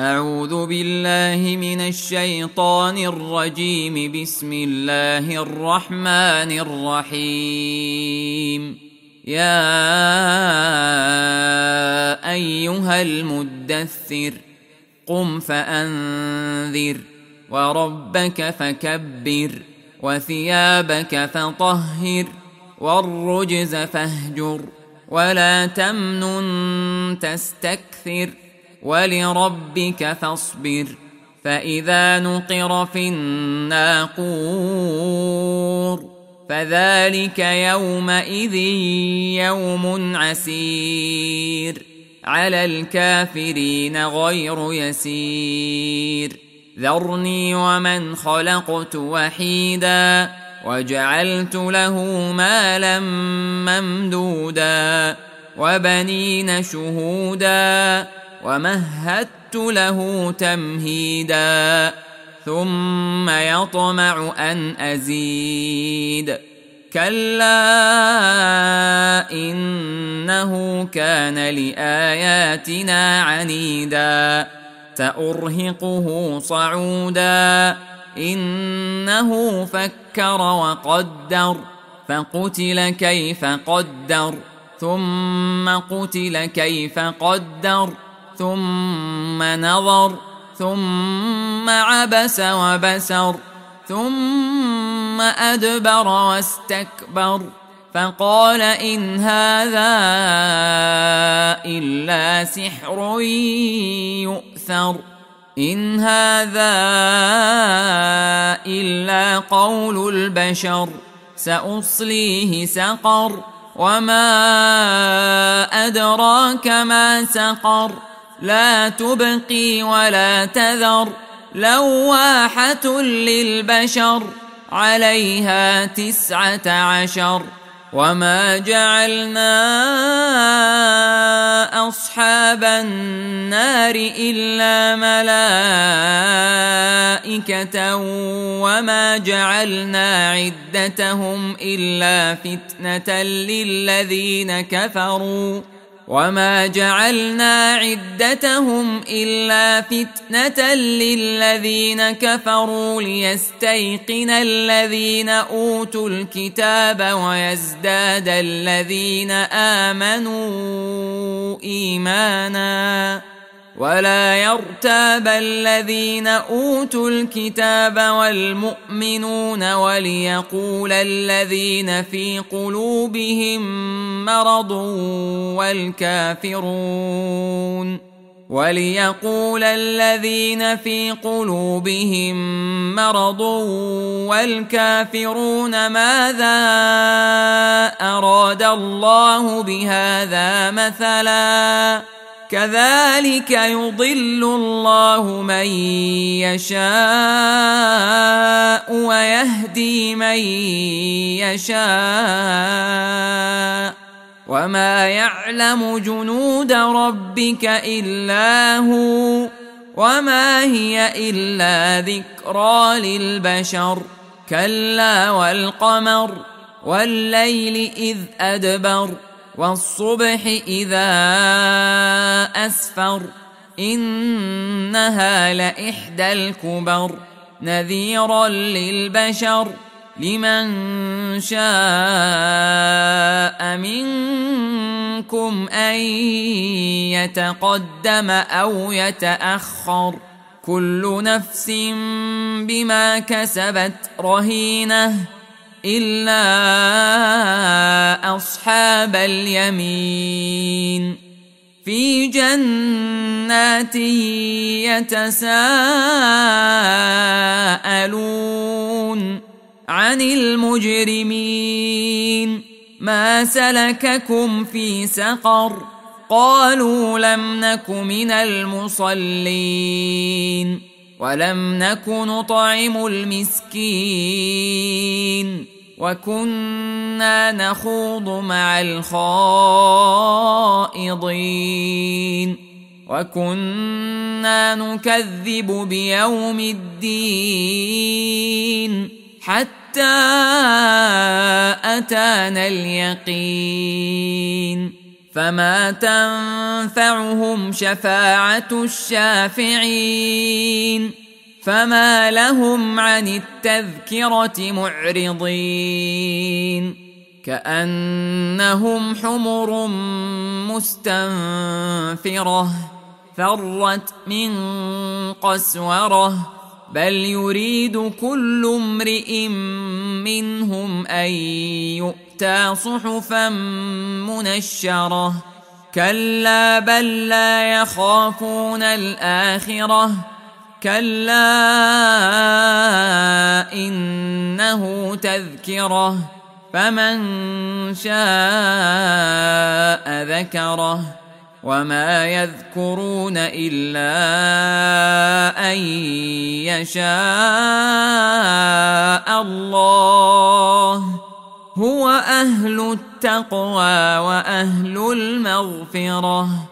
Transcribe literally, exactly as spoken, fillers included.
أعوذ بالله من الشيطان الرجيم. بسم الله الرحمن الرحيم. يا أيها المدثر قم فأنذر وربك فكبر وثيابك فطهر والرجز فاهجر ولا تمنن تستكثر ولربك فاصبر. فإذا نقر في الناقور فذلك يومئذ يوم عسير على الكافرين غير يسير. ذرني ومن خلقت وحيدا وجعلت له مالا ممدودا وبنين شهودا ومهدت له تمهيدا ثم يطمع أن أزيد. كلا إنه كان لآياتنا عنيدا سأرهقه صعودا. إنه فكر وقدر فقتل كيف قدر ثم قتل كيف قدر ثم نظر ثم عبس وبسر ثم أدبر واستكبر فقال إن هذا إلا سحر يؤثر. إن هذا إلا قول البشر سأصليه سقر وما أدراك ما سقر. لا تبقي ولا تذر لواحة للبشر عليها تسعة عشر. وما جعلنا أصحاب النار إلا ملائكة وما جعلنا عدتهم إلا فتنة للذين كفروا وما جعلنا عدتهم إلا فتنة للذين كفروا ليستيقن الذين أوتوا الكتاب ويزداد الذين آمنوا إيمانا ولا يرتاب الذين أوتوا الكتاب والمؤمنون وليقول الذين في قلوبهم مرض والكافرون وليقول الذين في قلوبهم مرض والكافرون ماذا أراد الله بهذا مثلا كذلك يضل الله من يشاء ويهدي من يشاء وما يعلم جنود ربك إلا هو وما هي إلا ذكرى للبشر. كلا والقمر والليل إذ أدبر والصبح إذا أسفر إنها لإحدى الكبر نذيرا للبشر لمن شاء منكم أن يتقدم أو يتأخر. كل نفس بما كسبت رهينة إلا أصحاب اليمين في جنات يتساءلون عن المجرمين ما سلككم في سقر قالوا لم نك من المصلين ولم نك نطعم المسكين وكنا نخوض مع الخائضين وكنا نكذب بيوم الدين حتى أتانا اليقين. فما تنفعهم شفاعة الشافعين فما لهم عن التذكرة معرضين كأنهم حمر مستنفرة فرت من قسورة بل يريد كل امرئ منهم أن يؤتى صحفا منشرة كلا بل لا يخافون الآخرة كلا إنه تذكرة فمن شاء ذكره وما يذكرون إلا أن يشاء الله هو أهل التقوى وأهل المغفرة.